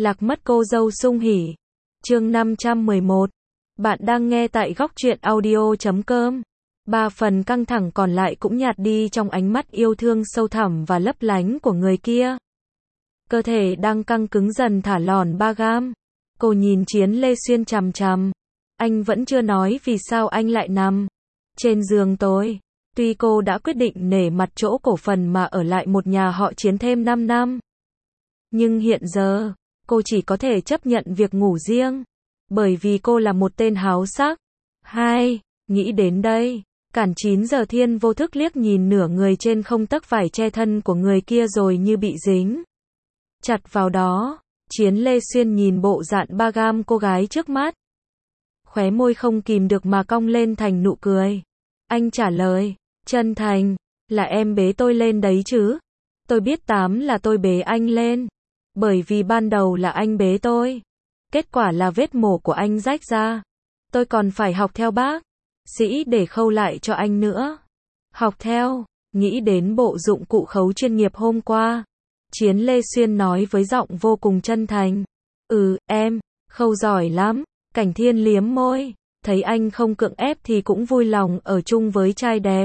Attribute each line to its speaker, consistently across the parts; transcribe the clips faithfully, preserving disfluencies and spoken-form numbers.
Speaker 1: Lạc mất cô dâu sung hỉ. Chương năm trăm mười một. Bạn đang nghe tại góc truyện audio chấm com. Ba phần căng thẳng còn lại cũng nhạt đi trong ánh mắt yêu thương sâu thẳm và lấp lánh của người kia. Cơ thể đang căng cứng dần thả lỏng ba gam. Cô nhìn Chiến Lê Xuyên chằm chằm. Anh vẫn chưa nói vì sao anh lại nằm trên giường tôi. Tuy cô đã quyết định nể mặt chỗ cổ phần mà ở lại một nhà họ Chiến thêm năm năm. Nhưng hiện giờ, cô chỉ có thể chấp nhận việc ngủ riêng. Bởi vì cô là một tên háo sắc. Hai, nghĩ đến đây. Cản chín giờ thiên vô thức liếc nhìn nửa người trên không tấc vải che thân của người kia rồi như bị dính chặt vào đó. Chiến Lê Xuyên nhìn bộ dạng ba gam cô gái trước mắt. Khóe môi không kìm được mà cong lên thành nụ cười. Anh trả lời, chân thành, là em bế tôi lên đấy chứ. Tôi biết tám là tôi bế anh lên. Bởi vì ban đầu là anh bế tôi. Kết quả là vết mổ của anh rách ra. Tôi còn phải học theo bác sĩ để khâu lại cho anh nữa. Học theo, nghĩ đến bộ dụng cụ khấu chuyên nghiệp hôm qua. Chiến Lê Xuyên nói với giọng vô cùng chân thành. Ừ, em, khâu giỏi lắm. Cảnh Thiên liếm môi, thấy anh không cưỡng ép thì cũng vui lòng ở chung với trai đẹp.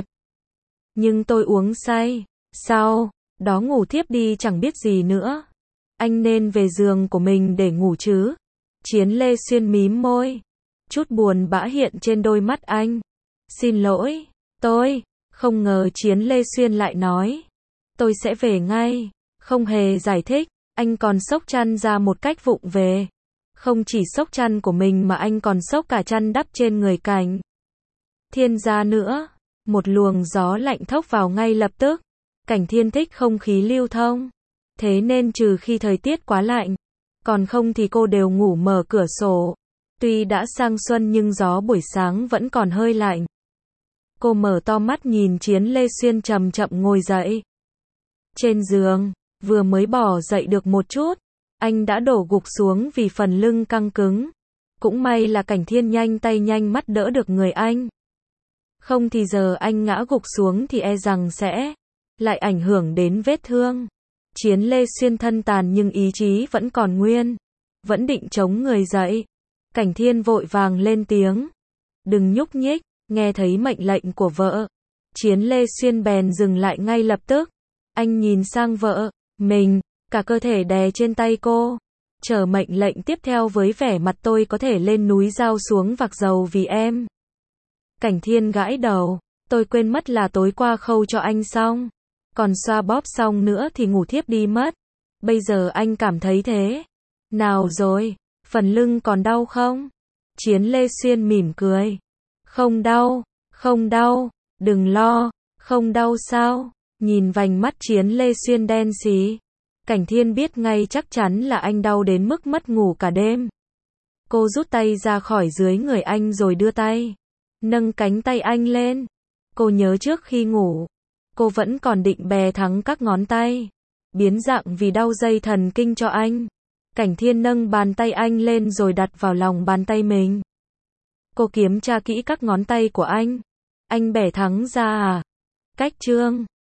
Speaker 1: Nhưng tôi uống say, sau đó ngủ thiếp đi chẳng biết gì nữa. Anh nên về giường của mình để ngủ chứ. Chiến Lê Xuyên mím môi. Chút buồn bã hiện trên đôi mắt anh. Xin lỗi, tôi, không ngờ Chiến Lê Xuyên lại nói. Tôi sẽ về ngay. Không hề giải thích, anh còn xốc chăn ra một cách vụng về. Không chỉ xốc chăn của mình mà anh còn xốc cả chăn đắp trên người Cảnh Thiên ra nữa. Một luồng gió lạnh thốc vào ngay lập tức. Cảnh Thiên thích không khí lưu thông. Thế nên trừ khi thời tiết quá lạnh, còn không thì cô đều ngủ mở cửa sổ. Tuy đã sang xuân nhưng gió buổi sáng vẫn còn hơi lạnh. Cô mở to mắt nhìn Chiến Lê Xuyên chậm chậm ngồi dậy. Trên giường, vừa mới bỏ dậy được một chút, anh đã đổ gục xuống vì phần lưng căng cứng. Cũng may là Cảnh Thiên nhanh tay nhanh mắt đỡ được người anh. Không thì giờ anh ngã gục xuống thì e rằng sẽ lại ảnh hưởng đến vết thương. Chiến Lê Xuyên thân tàn nhưng ý chí vẫn còn nguyên. Vẫn định chống người dậy. Cảnh Thiên vội vàng lên tiếng. Đừng nhúc nhích, nghe thấy mệnh lệnh của vợ. Chiến Lê Xuyên bèn dừng lại ngay lập tức. Anh nhìn sang vợ mình, cả cơ thể đè trên tay cô. Chờ mệnh lệnh tiếp theo với vẻ mặt tôi có thể lên núi giao xuống vạc dầu vì em. Cảnh Thiên gãi đầu. Tôi quên mất là tối qua khâu cho anh xong. Còn xoa bóp xong nữa thì ngủ thiếp đi mất. Bây giờ anh cảm thấy thế nào rồi? Phần lưng còn đau không? Chiến Lê Xuyên mỉm cười. Không đau, không đau, đừng lo. Không đau sao? Nhìn vành mắt Chiến Lê Xuyên đen xí. Cảnh Thiên biết ngay chắc chắn là anh đau đến mức mất ngủ cả đêm. Cô rút tay ra khỏi dưới người anh rồi đưa tay nâng cánh tay anh lên. Cô nhớ trước khi ngủ, cô vẫn còn định bè thắng các ngón tay, biến dạng vì đau dây thần kinh cho anh. Cảnh Thiên nâng bàn tay anh lên rồi đặt vào lòng bàn tay mình. Cô kiểm tra kỹ các ngón tay của anh. Anh bẻ thắng ra à? Cách chương